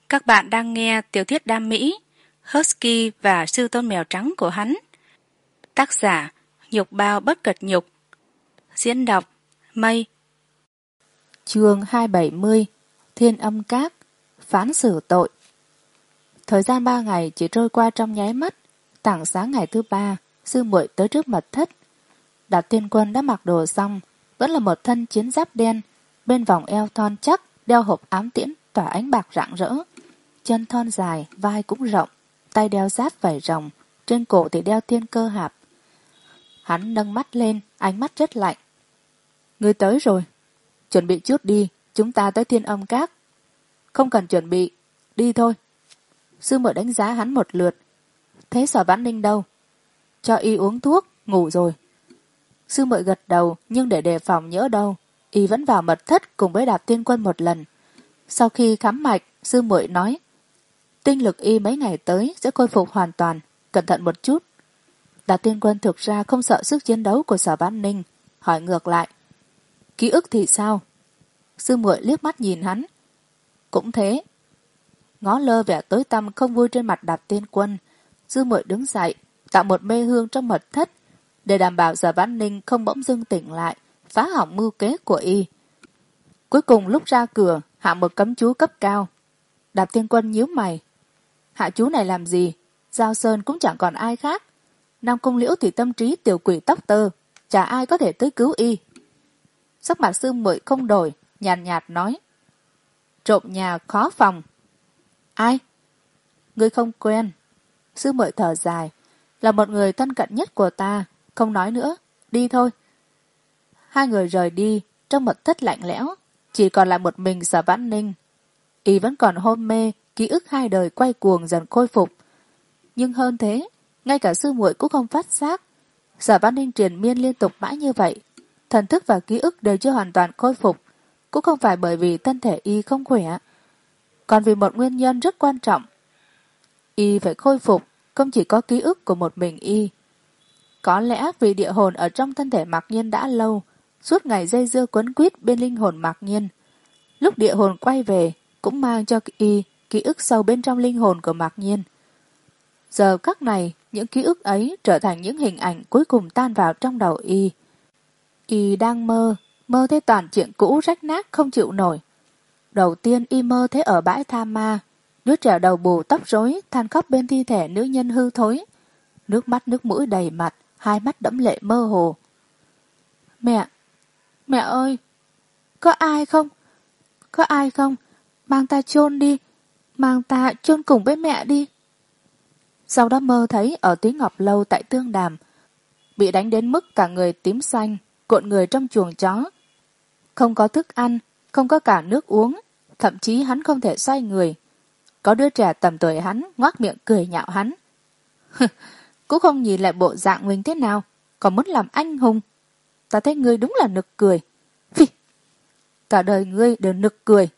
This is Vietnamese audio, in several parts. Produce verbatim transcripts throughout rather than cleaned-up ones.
Các bạn đang nghe tiểu thuyết đam mỹ Husky và sư tôn mèo trắng của hắn. Tác giả Nhục Bao Bất Cật Nhục. Diễn đọc Mây. Chương hai trăm bảy mươi. Thiên Âm Các. Phán xử tội. Thời gian ba ngày chỉ trôi qua trong nháy mắt. Tảng sáng ngày thứ ba, sư muội tới trước mật thất. Đạt Tiên Quân đã mặc đồ xong, vẫn là một thân chiến giáp đen, bên vòng eo thon chắc đeo hộp ám tiễn tỏa ánh bạc rạng rỡ. Chân thon dài, vai cũng rộng, tay đeo giáp vảy rồng, trên cổ thì đeo thiên cơ hạp. Hắn nâng mắt lên, ánh mắt rất lạnh. Ngươi tới rồi, chuẩn bị chút đi, chúng ta tới Thiên Âm Các. Không cần chuẩn bị, đi thôi. Sư muội đánh giá hắn một lượt. Thế Sở Vãn Ninh đâu? Cho y uống thuốc, ngủ rồi. Sư muội gật đầu, nhưng để đề phòng nhỡ đâu, y vẫn vào mật thất cùng với Đạp Tiên Quân một lần. Sau khi khám mạch, sư muội nói, tinh lực y mấy ngày tới sẽ khôi phục hoàn toàn, cẩn thận một chút. Đạp Tiên Quân thực ra không sợ sức chiến đấu của Sở Vãn Ninh, hỏi ngược lại, ký ức thì sao? Sư muội liếc mắt nhìn hắn, cũng thế. Ngó lơ vẻ tối tăm không vui trên mặt Đạp Tiên Quân, sư muội đứng dậy, tạo một mê hương trong mật thất, để đảm bảo Sở Vãn Ninh không bỗng dưng tỉnh lại, phá hỏng mưu kế của y. Cuối cùng lúc ra cửa, hạ một cấm chú cấp cao. Đạp Tiên Quân nhíu mày. Hạ chú này làm gì? Giao Sơn cũng chẳng còn ai khác. Nam Cung Liễu thì tâm trí tiểu quỷ tóc tơ, chả ai có thể tới cứu y. Sắc mặt sư muội không đổi, nhàn nhạt, nhạt nói. Trộm nhà khó phòng. Ai? Ngươi không quen. Sư muội thở dài. Là một người thân cận nhất của ta, không nói nữa, đi thôi. Hai người rời đi, trong mật thất lạnh lẽo, chỉ còn lại một mình Sở Vãn Ninh. Y vẫn còn hôn mê, ký ức hai đời quay cuồng dần khôi phục. Nhưng hơn thế, ngay cả sư muội cũng không phát giác. Sở Vãn Ninh triền miên liên tục mãi như vậy, thần thức và ký ức đều chưa hoàn toàn khôi phục, cũng không phải bởi vì thân thể y không khỏe, còn vì một nguyên nhân rất quan trọng. Y phải khôi phục không chỉ có ký ức của một mình y. Có lẽ vì địa hồn ở trong thân thể Mạc Nhiên đã lâu, suốt ngày dây dưa quấn quýt bên linh hồn Mạc Nhiên. Lúc địa hồn quay về, cũng mang cho y ký ức sâu bên trong linh hồn của Mạc Nhiên. Giờ các này, những ký ức ấy trở thành những hình ảnh cuối cùng tan vào trong đầu y. Y đang mơ, mơ thấy toàn chuyện cũ rách nát không chịu nổi. Đầu tiên y mơ thấy ở bãi tha ma, đứa trẻ đầu bù tóc rối than khóc bên thi thể nữ nhân hư thối. Nước mắt nước mũi đầy mặt, hai mắt đẫm lệ mơ hồ. Mẹ, mẹ ơi, có ai không? Có ai không? Mang ta chôn đi, mang ta chôn cùng với mẹ đi. Sau đó mơ thấy ở Túy Ngọc Lâu tại Tương Đàm, bị đánh đến mức cả người tím xanh, cuộn người trong chuồng chó. Không có thức ăn, không có cả nước uống, thậm chí hắn không thể xoay người. Có đứa trẻ tầm tuổi hắn ngoác miệng cười nhạo hắn. Cũng không nhìn lại bộ dạng mình thế nào, còn muốn làm anh hùng. Ta thấy ngươi đúng là nực cười. Phi, cả đời ngươi đều nực cười.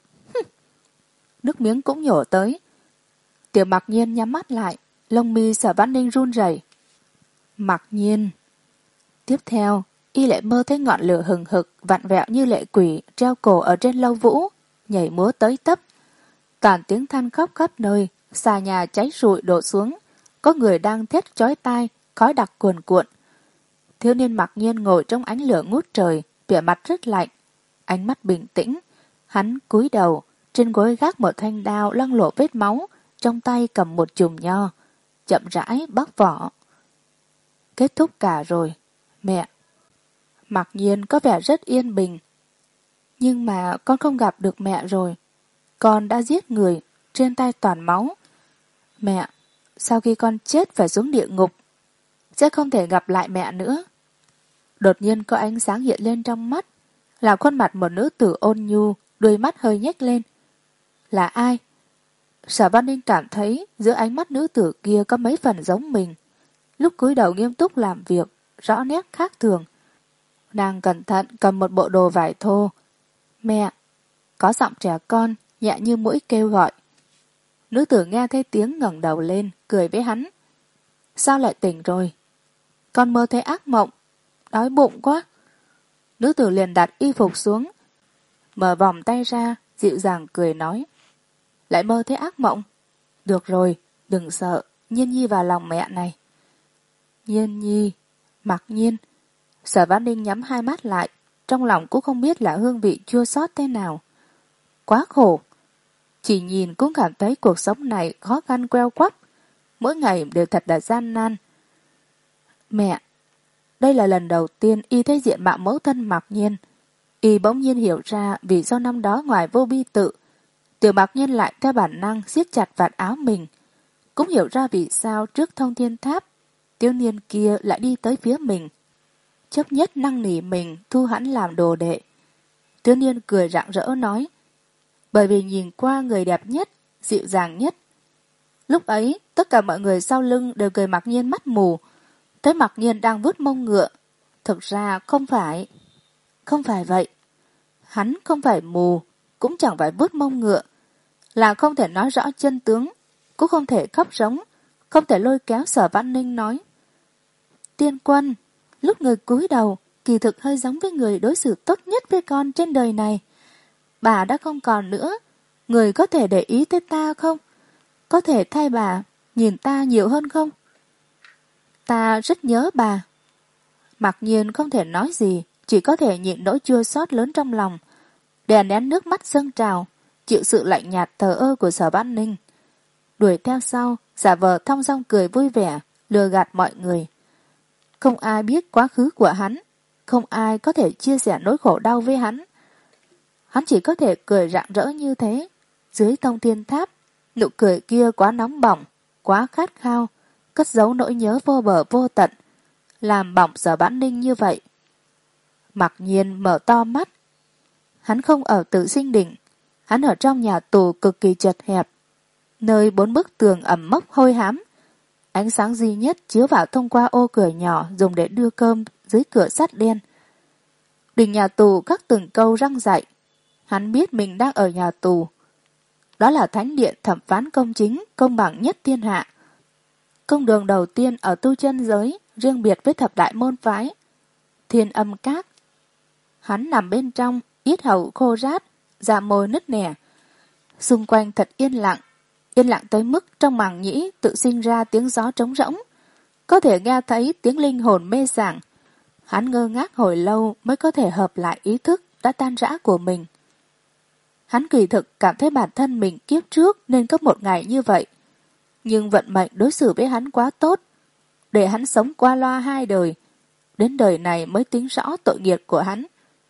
Nước miếng cũng nhổ tới. Tiểu Mạc Nhiên nhắm mắt lại, lông mi Sở Vãn Ninh run rẩy. Mạc Nhiên. Tiếp theo, y lại mơ thấy ngọn lửa hừng hực vặn vẹo như lệ quỷ treo cổ ở trên lâu vũ, nhảy múa tới tấp. Toàn tiếng than khóc khắp nơi, xà nhà cháy rụi đổ xuống, có người đang thét chói tai, khói đặc cuồn cuộn. Thiếu niên Mạc Nhiên ngồi trong ánh lửa ngút trời, vẻ mặt rất lạnh, ánh mắt bình tĩnh. Hắn cúi đầu, trên gối gác một thanh đao loang lổ vết máu, trong tay cầm một chùm nho, chậm rãi bóc vỏ. Kết thúc cả rồi, mẹ. Mạc Nhiên có vẻ rất yên bình. Nhưng mà con không gặp được mẹ rồi. Con đã giết người, trên tay toàn máu. Mẹ, sau khi con chết phải xuống địa ngục, sẽ không thể gặp lại mẹ nữa. Đột nhiên có ánh sáng hiện lên trong mắt, là khuôn mặt một nữ tử ôn nhu, đôi mắt hơi nhếch lên. Là ai? Sở Vãn Ninh cảm thấy giữa ánh mắt nữ tử kia có mấy phần giống mình. Lúc cúi đầu nghiêm túc làm việc, rõ nét khác thường. Nàng cẩn thận cầm một bộ đồ vải thô. Mẹ, có giọng trẻ con, nhẹ như mũi kêu gọi. Nữ tử nghe thấy tiếng ngẩng đầu lên, cười với hắn. Sao lại tỉnh rồi? Con mơ thấy ác mộng, đói bụng quá. Nữ tử liền đặt y phục xuống, mở vòng tay ra, dịu dàng cười nói. lại mơ thấy ác mộng. Được rồi, đừng sợ, Nhiên Nhi vào lòng mẹ này. Nhiên Nhi, Mặc Nhiên. Sở Vãn Ninh nhắm hai mắt lại, trong lòng cũng không biết là hương vị chua xót thế nào. Quá khổ. Chỉ nhìn cũng cảm thấy cuộc sống này khó khăn queo quắp, mỗi ngày đều thật là gian nan. Mẹ, đây là lần đầu tiên y thấy diện mạo mẫu thân Mặc Nhiên. Y bỗng nhiên hiểu ra vì do năm đó ngoài Vô Bi Tự, Tiểu Mặc Nhiên lại theo bản năng siết chặt vạt áo mình. Cũng hiểu ra vì sao trước Thông Thiên Tháp, thiếu niên kia lại đi tới phía mình. Chấp nhất năn nỉ mình thu hắn làm đồ đệ. Thiếu niên cười rạng rỡ nói, bởi vì nhìn qua người đẹp nhất, dịu dàng nhất. Lúc ấy, tất cả mọi người sau lưng đều cười Mặc Nhiên mắt mù. Thấy Mặc Nhiên đang vuốt mông ngựa. Thực ra không phải. Không phải vậy. Hắn không phải mù, cũng chẳng phải vuốt mông ngựa. Là không thể nói rõ chân tướng, cũng không thể khóc giống, không thể lôi kéo Sở Vãn Ninh nói. Tiên Quân, lúc người cúi đầu, kỳ thực hơi giống với người đối xử tốt nhất với con trên đời này. Bà đã không còn nữa, người có thể để ý tới ta không? Có thể thay bà nhìn ta nhiều hơn không? Ta rất nhớ bà. Mặc Nhiên không thể nói gì, chỉ có thể nhịn nỗi chua xót lớn trong lòng, đè nén nước mắt dâng trào, chịu sự lạnh nhạt thờ ơ của Sở Vãn Ninh. Đuổi theo sau, giả vờ thong dong cười vui vẻ, lừa gạt mọi người. Không ai biết quá khứ của hắn, không ai có thể chia sẻ nỗi khổ đau với hắn. Hắn chỉ có thể cười rạng rỡ như thế. Dưới Thông Thiên Tháp, nụ cười kia quá nóng bỏng, quá khát khao, cất giấu nỗi nhớ vô bờ vô tận, làm bỏng Sở Vãn Ninh như vậy. Mặc Nhiên mở to mắt. Hắn không ở Tử Sinh Đỉnh, hắn ở trong nhà tù cực kỳ chật hẹp, nơi bốn bức tường ẩm mốc hôi hám. Ánh sáng duy nhất chiếu vào thông qua ô cửa nhỏ dùng để đưa cơm dưới cửa sắt đen. Đỉnh nhà tù các từng câu răng dạy. Hắn biết mình đang ở nhà tù. Đó là thánh điện thẩm phán công chính, công bằng nhất thiên hạ. Công đường đầu tiên ở tu chân giới, riêng biệt với thập đại môn phái. Thiên Âm Các. Hắn nằm bên trong, yết hầu khô rát, da môi nứt nẻ. Xung quanh thật yên lặng, yên lặng tới mức trong màng nhĩ tự sinh ra tiếng gió trống rỗng. Có thể nghe thấy tiếng linh hồn mê sảng. Hắn ngơ ngác hồi lâu mới có thể hợp lại ý thức đã tan rã của mình. Hắn kỳ thực cảm thấy bản thân mình kiếp trước nên có một ngày như vậy. Nhưng vận mệnh đối xử với hắn quá tốt, để hắn sống qua loa hai đời. Đến đời này mới tính rõ tội nghiệp của hắn.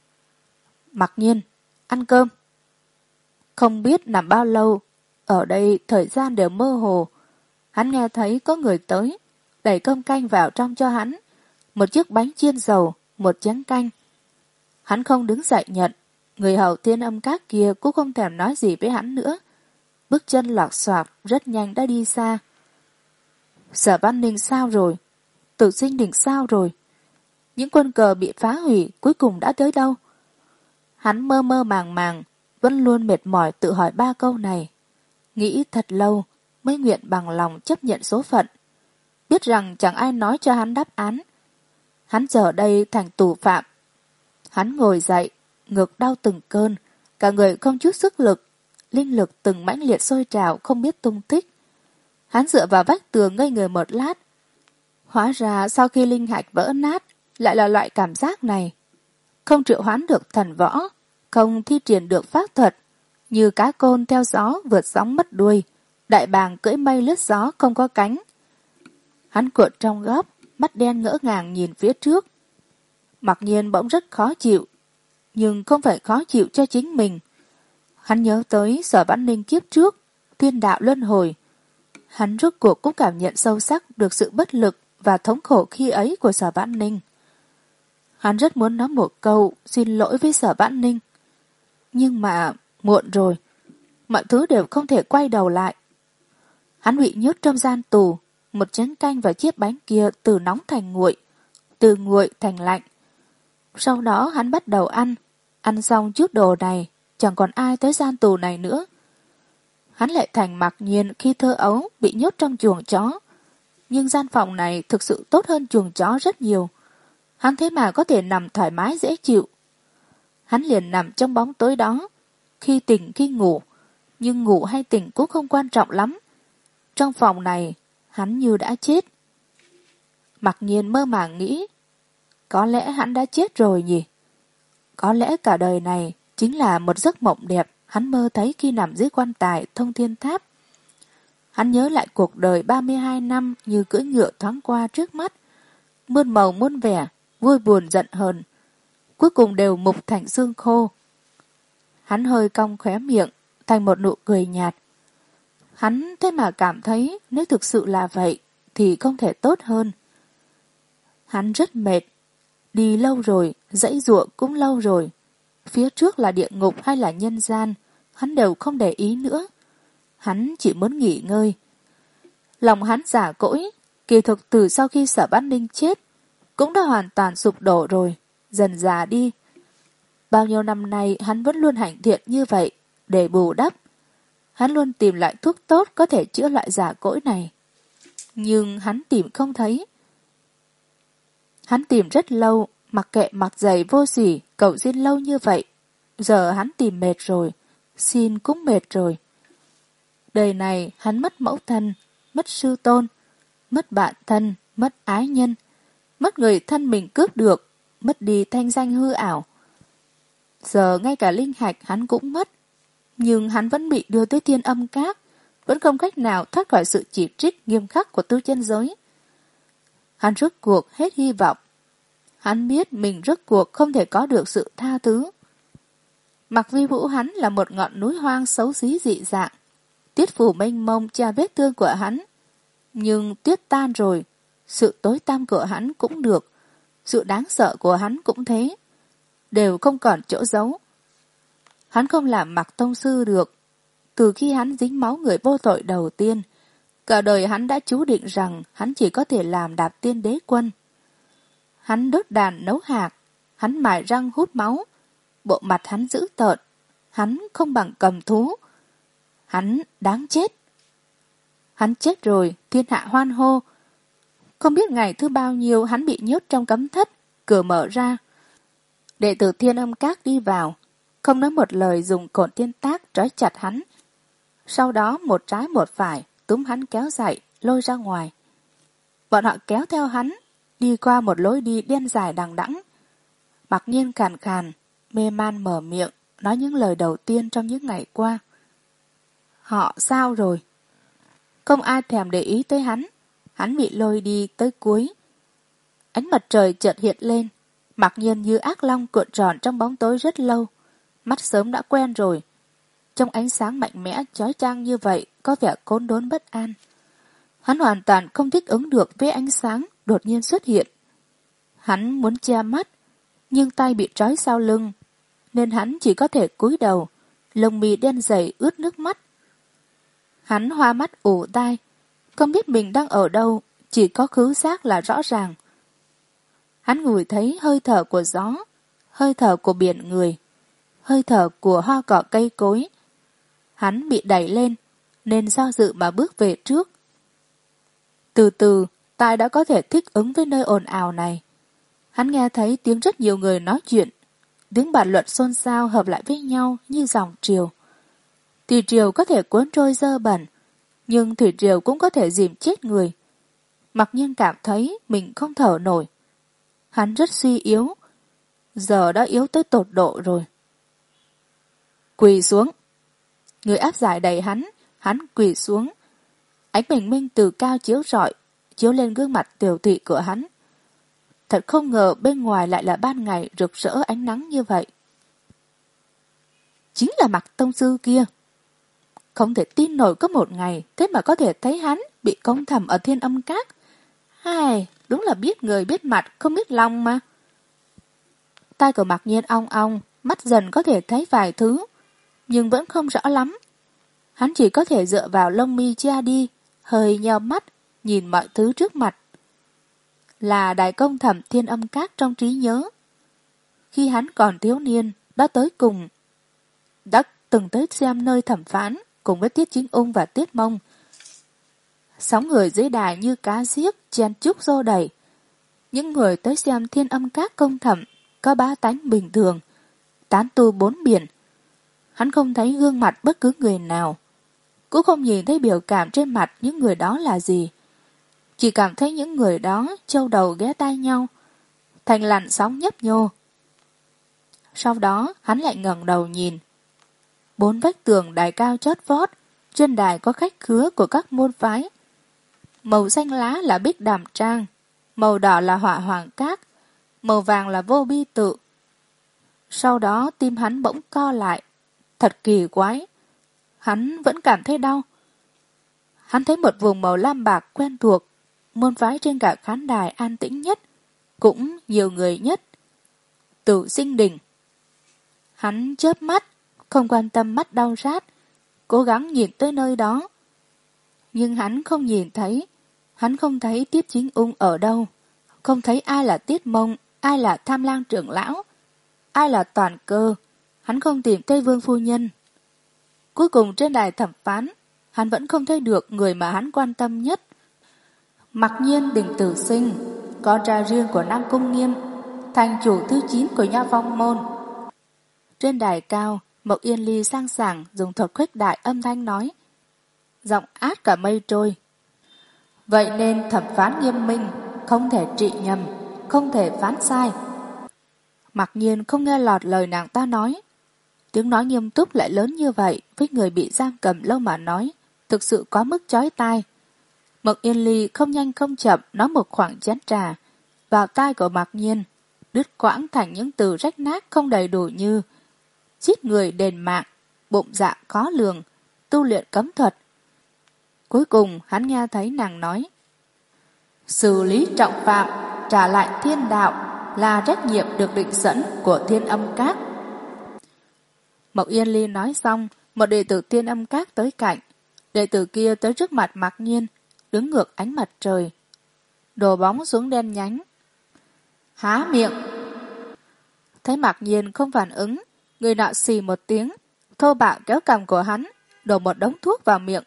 Mặc Nhiên, ăn cơm. Không biết nằm bao lâu, ở đây thời gian đều mơ hồ. Hắn nghe thấy có người tới, đẩy cơm canh vào trong cho hắn. Một chiếc bánh chiên dầu, một chén canh. Hắn không đứng dậy nhận. Người hầu Thiên Âm Các kia cũng không thèm nói gì với hắn nữa. Bước chân loạc xoạc rất nhanh đã đi xa. Sở Vãn Ninh sao rồi? Tử Sinh Đỉnh sao rồi? Những quân cờ bị phá hủy cuối cùng đã tới đâu? Hắn mơ mơ màng màng, vẫn luôn mệt mỏi tự hỏi ba câu này. Nghĩ thật lâu mới nguyện bằng lòng chấp nhận số phận. Biết rằng chẳng ai nói cho hắn đáp án. Hắn giờ đây thành tù phạm. Hắn ngồi dậy, ngực đau từng cơn, cả người không chút sức lực, linh lực từng mãnh liệt sôi trào không biết tung tích. Hắn dựa vào vách tường ngây người một lát. Hóa ra sau khi linh hạch vỡ nát, lại là loại cảm giác này. Không triệu hoán được thần võ, không thi triển được pháp thuật, như cá côn theo gió vượt sóng mất đuôi, đại bàng cưỡi mây lướt gió không có cánh. Hắn cuộn trong góc, mắt đen ngỡ ngàng nhìn phía trước. Mặc Nhiên bỗng rất khó chịu, nhưng không phải khó chịu cho chính mình. Hắn nhớ tới Sở Vãn Ninh kiếp trước, thiên đạo luân hồi. Hắn rốt cuộc cũng cảm nhận sâu sắc được sự bất lực và thống khổ khi ấy của Sở Vãn Ninh. Hắn rất muốn nói một câu xin lỗi với Sở Vãn Ninh. Nhưng mà muộn rồi, mọi thứ đều không thể quay đầu lại. Hắn bị nhốt trong gian tù, một chén canh và chiếc bánh kia từ nóng thành nguội, từ nguội thành lạnh. Sau đó hắn bắt đầu ăn, ăn xong chút đồ này, chẳng còn ai tới gian tù này nữa. Hắn lại thành Mặc Nhiên khi thơ ấu bị nhốt trong chuồng chó. Nhưng gian phòng này thực sự tốt hơn chuồng chó rất nhiều. Hắn thế mà có thể nằm thoải mái dễ chịu. Hắn liền nằm trong bóng tối đó, khi tỉnh khi ngủ, nhưng ngủ hay tỉnh cũng không quan trọng lắm. Trong phòng này, hắn như đã chết. Mặc Nhiên mơ màng nghĩ, có lẽ hắn đã chết rồi nhỉ? Có lẽ cả đời này chính là một giấc mộng đẹp hắn mơ thấy khi nằm dưới quan tài Thông Thiên Tháp. Hắn nhớ lại cuộc đời ba mươi hai năm như cưỡi ngựa thoáng qua trước mắt, muôn màu muôn vẻ, vui buồn giận hờn, cuối cùng đều mục thành xương khô. Hắn hơi cong khóe miệng thành một nụ cười nhạt. Hắn thế mà cảm thấy nếu thực sự là vậy thì không thể tốt hơn. Hắn rất mệt, đi lâu rồi, dãy giụa cũng lâu rồi. Phía trước là địa ngục hay là nhân gian, hắn đều không để ý nữa. Hắn chỉ muốn nghỉ ngơi. Lòng hắn giả cỗi, kỳ thực từ sau khi Sở Bát Ninh chết, cũng đã hoàn toàn sụp đổ rồi, dần già đi. Bao nhiêu năm nay hắn vẫn luôn hạnh thiện như vậy, để bù đắp. Hắn luôn tìm lại thuốc tốt có thể chữa loại giả cỗi này. Nhưng hắn tìm không thấy. Hắn tìm rất lâu, mặc kệ mặc giày vô sỉ, cầu xin lâu như vậy. Giờ hắn tìm mệt rồi, xin cũng mệt rồi. Đời này hắn mất mẫu thân, mất sư tôn, mất bạn thân, mất ái nhân, mất người thân mình cướp được, mất đi thanh danh hư ảo. Giờ ngay cả linh hạch hắn cũng mất, nhưng hắn vẫn bị đưa tới Thiên Âm Các, vẫn không cách nào thoát khỏi sự chỉ trích nghiêm khắc của tu chân giới. Hắn rốt cuộc hết hy vọng. Hắn biết mình rốt cuộc không thể có được sự tha thứ. Mặc Vi Vũ hắn là một ngọn núi hoang xấu xí dị dạng. Tiết phủ mênh mông che vết thương của hắn. Nhưng tuyết tan rồi, sự tối tăm của hắn cũng được, sự đáng sợ của hắn cũng thế, đều không còn chỗ giấu. Hắn không làm Mặc tông sư được. Từ khi hắn dính máu người vô tội đầu tiên, cả đời hắn đã chú định rằng hắn chỉ có thể làm Đạp Tiên Đế Quân. Hắn đốt đàn nấu hạt, hắn mài răng hút máu, bộ mặt hắn dữ tợn, hắn không bằng cầm thú. Hắn đáng chết. Hắn chết rồi, thiên hạ hoan hô. Không biết ngày thứ bao nhiêu hắn bị nhốt trong cấm thất, cửa mở ra. Đệ tử Thiên Âm Các đi vào, không nói một lời dùng cột tiên tác trói chặt hắn. Sau đó một trái một phải, túm hắn kéo dậy, lôi ra ngoài. Bọn họ kéo theo hắn, đi qua một lối đi đen dài đằng đẵng. Mặc Nhiên khàn khàn, mê man mở miệng, nói những lời đầu tiên trong những ngày qua. Họ sao rồi? Không ai thèm để ý tới hắn. Hắn bị lôi đi tới cuối. Ánh mặt trời chợt hiện lên. Mặc Nhiên như ác long cuộn tròn trong bóng tối rất lâu. Mắt sớm đã quen rồi. Trong ánh sáng mạnh mẽ chói chang như vậy có vẻ côn đốn bất an. Hắn hoàn toàn không thích ứng được với ánh sáng đột nhiên xuất hiện. Hắn muốn che mắt, nhưng tay bị trói sau lưng, nên hắn chỉ có thể cúi đầu, lông mi đen dày ướt nước mắt. Hắn hoa mắt ủ tai, không biết mình đang ở đâu, chỉ có khứu giác là rõ ràng. Hắn ngửi thấy hơi thở của gió, hơi thở của biển người, hơi thở của hoa cỏ cây cối. Hắn bị đẩy lên, nên do dự mà bước về trước. Từ từ, tai đã có thể thích ứng với nơi ồn ào này. Hắn nghe thấy tiếng rất nhiều người nói chuyện, tiếng bàn luận xôn xao hợp lại với nhau như dòng triều. Thủy triều có thể cuốn trôi dơ bẩn, nhưng thủy triều cũng có thể dìm chết người. Mặc Nhiên cảm thấy mình không thở nổi. Hắn rất suy yếu, giờ đã yếu tới tột độ rồi. Quỳ xuống. Người áp giải đẩy hắn, hắn quỳ xuống. Ánh bình minh từ cao chiếu rọi, chiếu lên gương mặt tiểu tụy của hắn. Thật không ngờ bên ngoài lại là ban ngày rực rỡ ánh nắng như vậy. Chính là Mặc tông sư kia. Không thể tin nổi có một ngày, thế mà có thể thấy hắn bị công thầm ở Thiên Âm Các. Hai, đúng là biết người biết mặt, không biết lòng mà. Tai của Mặc Nhiên ong ong, mắt dần có thể thấy vài thứ, nhưng vẫn không rõ lắm. Hắn chỉ có thể dựa vào lông mi che đi, hơi nheo mắt, nhìn mọi thứ trước mặt. Là đại công thẩm Thiên Âm Các trong trí nhớ. Khi hắn còn thiếu niên, đã tới cùng, đã từng tới xem nơi thẩm phán, cùng với Tiết Chính Ung và Tiết Mông. Sóng người dưới đài như cá giếc, chen chúc xô đẩy. Những người tới xem Thiên Âm Các công thẩm có ba tánh bình thường, tán tu bốn biển. Hắn không thấy gương mặt bất cứ người nào, cũng không nhìn thấy biểu cảm trên mặt những người đó là gì. Chỉ cảm thấy những người đó châu đầu ghé tai nhau, thành làn sóng nhấp nhô. Sau đó hắn lại ngẩng đầu nhìn. Bốn vách tường đài cao chót vót, trên đài có khách khứa của các môn phái. Màu xanh lá là Bích Đàm Trang, màu đỏ là Họa Hoàng Các, màu vàng là Vô Bi Tự. Sau đó tim hắn bỗng co lại. Thật kỳ quái. Hắn vẫn cảm thấy đau. Hắn thấy một vùng màu lam bạc quen thuộc, môn phái trên cả khán đài an tĩnh nhất, cũng nhiều người nhất. Tử Sinh Đình. Hắn chớp mắt, không quan tâm mắt đau rát, cố gắng nhìn tới nơi đó. Nhưng hắn không nhìn thấy. Hắn không thấy Tiết Chính Ung ở đâu, không thấy ai là Tiết Mông, ai là Tham Lang trưởng lão, ai là Toàn Cơ. Hắn không tìm Tây Vương phu nhân. Cuối cùng trên đài thẩm phán, hắn vẫn không thấy được người mà hắn quan tâm nhất. Mặc nhiên Đình Tử Sinh, con trai riêng của Nam Cung Nghiêm, thành chủ thứ chín của Nho Phong môn. Trên đài cao, Mộc Yên Ly sang sảng dùng thuật khuếch đại âm thanh nói, giọng át cả mây trôi. Vậy nên thẩm phán nghiêm minh, không thể trị nhầm, không thể phán sai. Mặc nhiên không nghe lọt lời nàng ta nói. Tiếng nói nghiêm túc lại lớn như vậy, với người bị giam cầm lâu mà nói, thực sự có mức chói tai. Mộc Yên Ly không nhanh không chậm nói một khoảng chén trà vào tai của Mặc nhiên, đứt quãng thành những từ rách nát không đầy đủ như giết người đền mạng, bụng dạ khó lường, tu luyện cấm thuật. Cuối cùng hắn nghe thấy nàng nói, xử lý trọng phạm, trả lại thiên đạo là trách nhiệm được định sẵn của Thiên Âm Các. Mộc Yên Ly nói xong, một đệ tử Thiên Âm Các tới cạnh. Đệ tử kia tới trước mặt Mặc nhiên, đứng ngược ánh mặt trời, đổ bóng xuống đen nhánh. Há miệng. Thấy Mặc nhiên không phản ứng, người nọ xì một tiếng, thô bạo kéo cằm của hắn, đổ một đống thuốc vào miệng.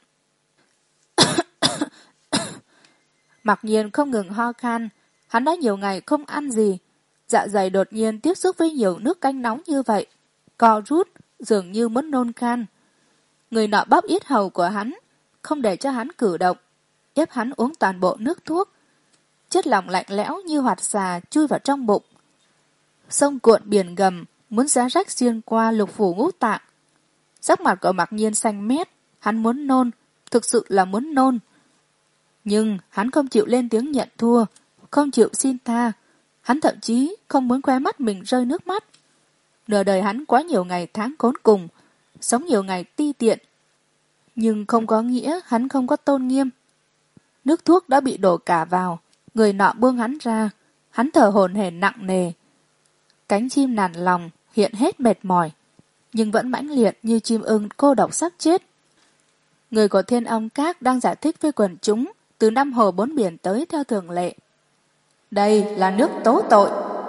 Mặc nhiên không ngừng ho khan, hắn đã nhiều ngày không ăn gì, dạ dày đột nhiên tiếp xúc với nhiều nước canh nóng như vậy, co rút, dường như muốn nôn khan. Người nọ bóp yết hầu của hắn, không để cho hắn cử động, ép hắn uống toàn bộ nước thuốc. Chất lỏng lạnh lẽo như hoạt xà chui vào trong bụng. Sông cuộn biển gầm, muốn xé rách xuyên qua lục phủ ngũ tạng. Sắc mặt của Mặc nhiên xanh mét, hắn muốn nôn, thực sự là muốn nôn. Nhưng hắn không chịu lên tiếng nhận thua, không chịu xin tha. Hắn thậm chí không muốn khoe mắt mình rơi nước mắt. Nửa đời hắn quá nhiều ngày tháng khốn cùng, sống nhiều ngày ti tiện. Nhưng không có nghĩa hắn không có tôn nghiêm. Nước thuốc đã bị đổ cả vào, người nọ buông hắn ra, hắn thở hổn hển nặng nề. Cánh chim nản lòng, hiện hết mệt mỏi, nhưng vẫn mãnh liệt như chim ưng cô độc sắp chết. Người của Thiên Âm Các đang giải thích với quần chúng từ năm hồ bốn biển tới theo thường lệ. Đây là nước tố tội.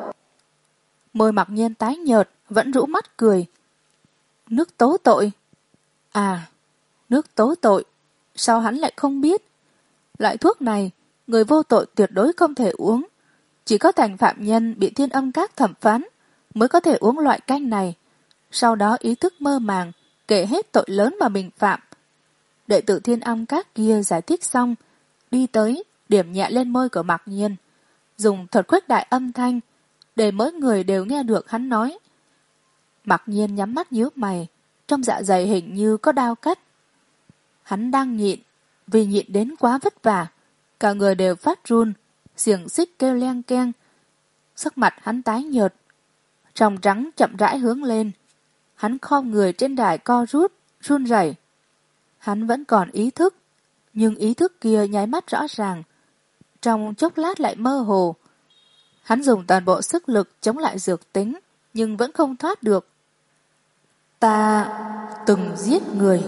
Môi Mặc nhiên tái nhợt, vẫn rũ mắt cười. Nước tố tội? À, nước tố tội. Sao hắn lại không biết? Loại thuốc này, người vô tội tuyệt đối không thể uống. Chỉ có thành phạm nhân bị Thiên Âm Các thẩm phán mới có thể uống loại canh này. Sau đó ý thức mơ màng, kể hết tội lớn mà mình phạm. Đệ tử Thiên Âm Các kia giải thích xong, đi tới, điểm nhẹ lên môi của Mặc nhiên, dùng thuật khuếch đại âm thanh, để mỗi người đều nghe được hắn nói. Mặc nhiên nhắm mắt nhíu mày, trong dạ dày hình như có đao cắt. Hắn đang nhịn, vì nhịn đến quá vất vả, cả người đều phát run, xiềng xích kêu leng keng. Sắc mặt hắn tái nhợt, tròng trắng chậm rãi hướng lên. Hắn khom người trên đài co rút, run rẩy. Hắn vẫn còn ý thức, nhưng ý thức kia nháy mắt rõ ràng, trong chốc lát lại mơ hồ. Hắn dùng toàn bộ sức lực chống lại dược tính, nhưng vẫn không thoát được. Ta từng giết người.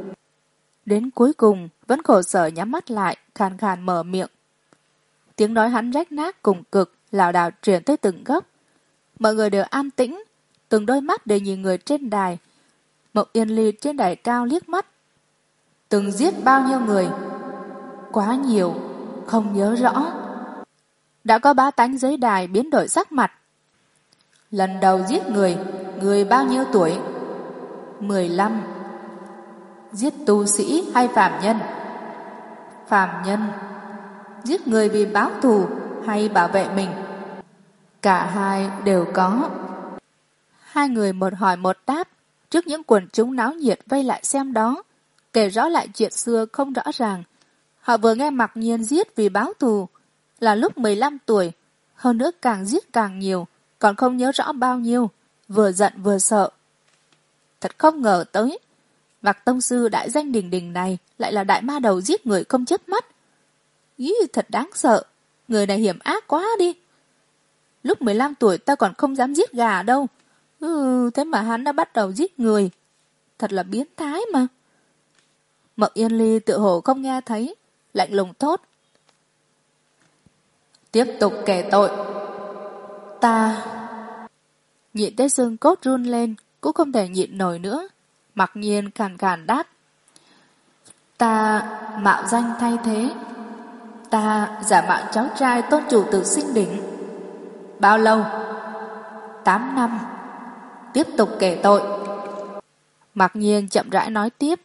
Đến cuối cùng, vẫn khổ sở nhắm mắt lại, khàn khàn mở miệng. Tiếng nói hắn rách nát cùng cực, lảo đảo truyền tới từng góc. Mọi người đều an tĩnh, từng đôi mắt đều nhìn người trên đài. Mộc Yên Ly trên đài cao liếc mắt. Từng giết bao nhiêu người? Quá nhiều, không nhớ rõ. Đã có bá tánh dưới đài biến đổi sắc mặt. Lần đầu giết người, người bao nhiêu tuổi? mười lăm. Giết tu sĩ hay phàm nhân? Phàm nhân. Giết người vì báo thù hay bảo vệ mình? Cả hai đều có. Hai người một hỏi một đáp, trước những quần chúng náo nhiệt vây lại xem đó, kể rõ lại chuyện xưa không rõ ràng. Họ vừa nghe Mặc Nhiên giết vì báo thù, là lúc mười lăm tuổi, hơn nữa càng giết càng nhiều, còn không nhớ rõ bao nhiêu, vừa giận vừa sợ. Thật không ngờ tới, Mạc tông sư đại danh đình đình này lại là đại ma đầu giết người không chớp mắt. Ý, thật đáng sợ, người này hiểm ác quá đi. Lúc mười lăm tuổi ta còn không dám giết gà đâu, ừ, thế mà hắn đã bắt đầu giết người. Thật là biến thái mà. Mộng Yên Ly tự hồ không nghe thấy, lạnh lùng thốt. Tiếp tục kể tội. Ta... Nhịn tới xương cốt run lên, cũng không thể nhịn nổi nữa. Mặc Nhiên khàn khàn đáp. Ta mạo danh thay thế. Ta giả mạo cháu trai tôn chủ tử Sinh Đỉnh. Bao lâu? Tám năm. Tiếp tục kể tội. Mặc Nhiên chậm rãi nói tiếp.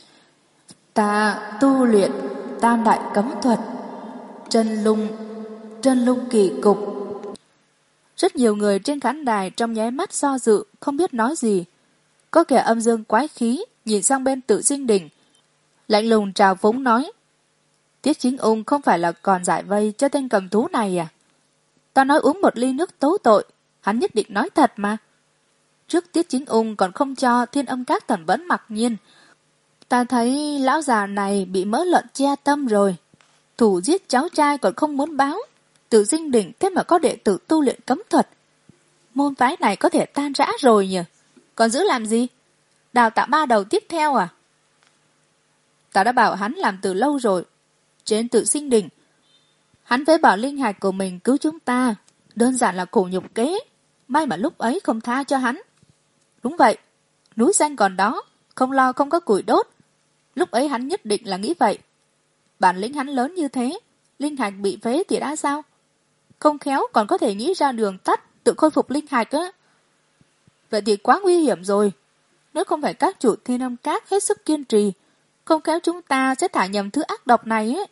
Ta tu luyện tam đại cấm thuật, chân lung, chân lung kỳ cục. Rất nhiều người trên khán đài trong nháy mắt do dự, không biết nói gì. Có kẻ âm dương quái khí, nhìn sang bên Tự Sinh Đỉnh, lạnh lùng trào phúng nói. Tiết Chính Ung không phải là còn giải vây cho tên cầm thú này à? Ta nói uống một ly nước tấu tội, hắn nhất định nói thật mà. Trước Tiết Chính Ung còn không cho Thiên Âm Các thẩm vấn Mặc Nhiên. Ta thấy lão già này bị mỡ lợn che tâm rồi. Thủ giết cháu trai còn không muốn báo. Tự Sinh Đỉnh thế mà có đệ tử tu luyện cấm thuật. Môn phái này có thể tan rã rồi nhỉ? Còn giữ làm gì? Đào tạo ba đầu tiếp theo à? Ta đã bảo hắn làm từ lâu rồi. Trên Tự Sinh Đỉnh, hắn với bảo linh hạch của mình cứu chúng ta. Đơn giản là khổ nhục kế. May mà lúc ấy không tha cho hắn. Đúng vậy, núi xanh còn đó, không lo không có củi đốt. Lúc ấy hắn nhất định là nghĩ vậy. Bản lĩnh hắn lớn như thế, linh hạch bị phế thì đã sao? Không khéo còn có thể nghĩ ra đường tắt tự khôi phục linh hạch á. Vậy thì quá nguy hiểm rồi. Nếu không phải các chủ Thiên Âm Các hết sức kiên trì, không khéo chúng ta sẽ thả nhầm thứ ác độc này ấy.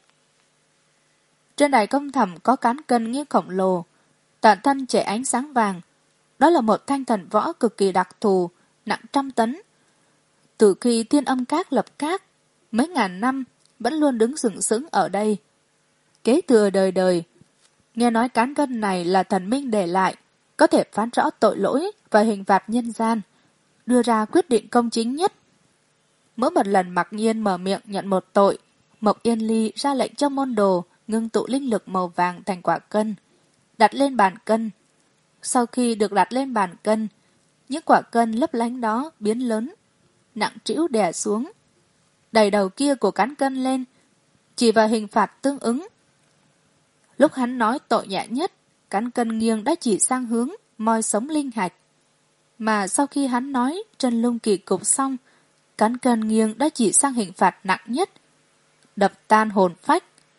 Trên đài công thẩm có cán cân như khổng lồ, toàn thân chảy ánh sáng vàng. Đó là một thanh thần võ cực kỳ đặc thù, nặng trăm tấn. Từ khi Thiên Âm Các lập các, mấy ngàn năm vẫn luôn đứng sừng sững ở đây. Kế thừa đời đời, nghe nói cán cân này là thần minh để lại, có thể phán rõ tội lỗi và hình phạt nhân gian, đưa ra quyết định công chính nhất. Mỗi một lần Mặc Nhiên mở miệng nhận một tội, Mộc Yên Ly ra lệnh cho môn đồ ngưng tụ linh lực màu vàng thành quả cân, đặt lên bàn cân. Sau khi được đặt lên bàn cân, những quả cân lấp lánh đó biến lớn, nặng trĩu đè xuống. Đẩy đầu kia của cán cân lên, chỉ vào hình phạt tương ứng. Lúc hắn nói tội nhẹ nhất, cán cân nghiêng đã chỉ sang hướng moi sống linh hạch. Mà sau khi hắn nói chân lung kỳ cục xong, cán cân nghiêng đã chỉ sang hình phạt nặng nhất, đập tan hồn phách.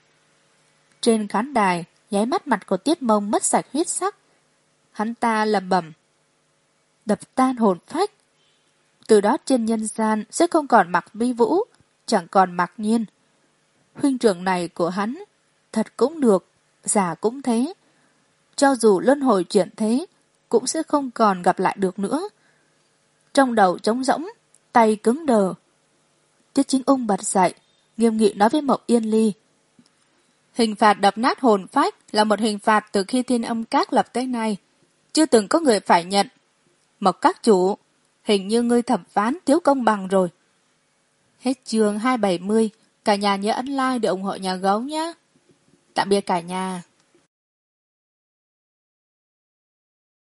Trên khán đài, nháy mắt mặt của Tiết Mông mất sạch huyết sắc. Hắn ta lẩm bẩm, đập tan hồn phách. Từ đó trên nhân gian sẽ không còn Mặc Vi Vũ, chẳng còn Mặc Nhiên. Huynh trưởng này của hắn, thật cũng được, giả cũng thế. Cho dù luân hồi chuyển thế, cũng sẽ không còn gặp lại được nữa. Trong đầu trống rỗng, tay cứng đờ. Tiết Chính Ung bật dậy, nghiêm nghị nói với Mộc Yên Ly. Hình phạt đập nát hồn phách là một hình phạt từ khi Thiên Âm Các lập tới nay. Chưa từng có người phải nhận. Mộc các chủ, hình như ngươi thẩm phán thiếu công bằng rồi. Hết chương hai trăm bảy mươi. Cả nhà nhớ ấn like để ủng hộ nhà gấu nhé. Tạm biệt cả nhà.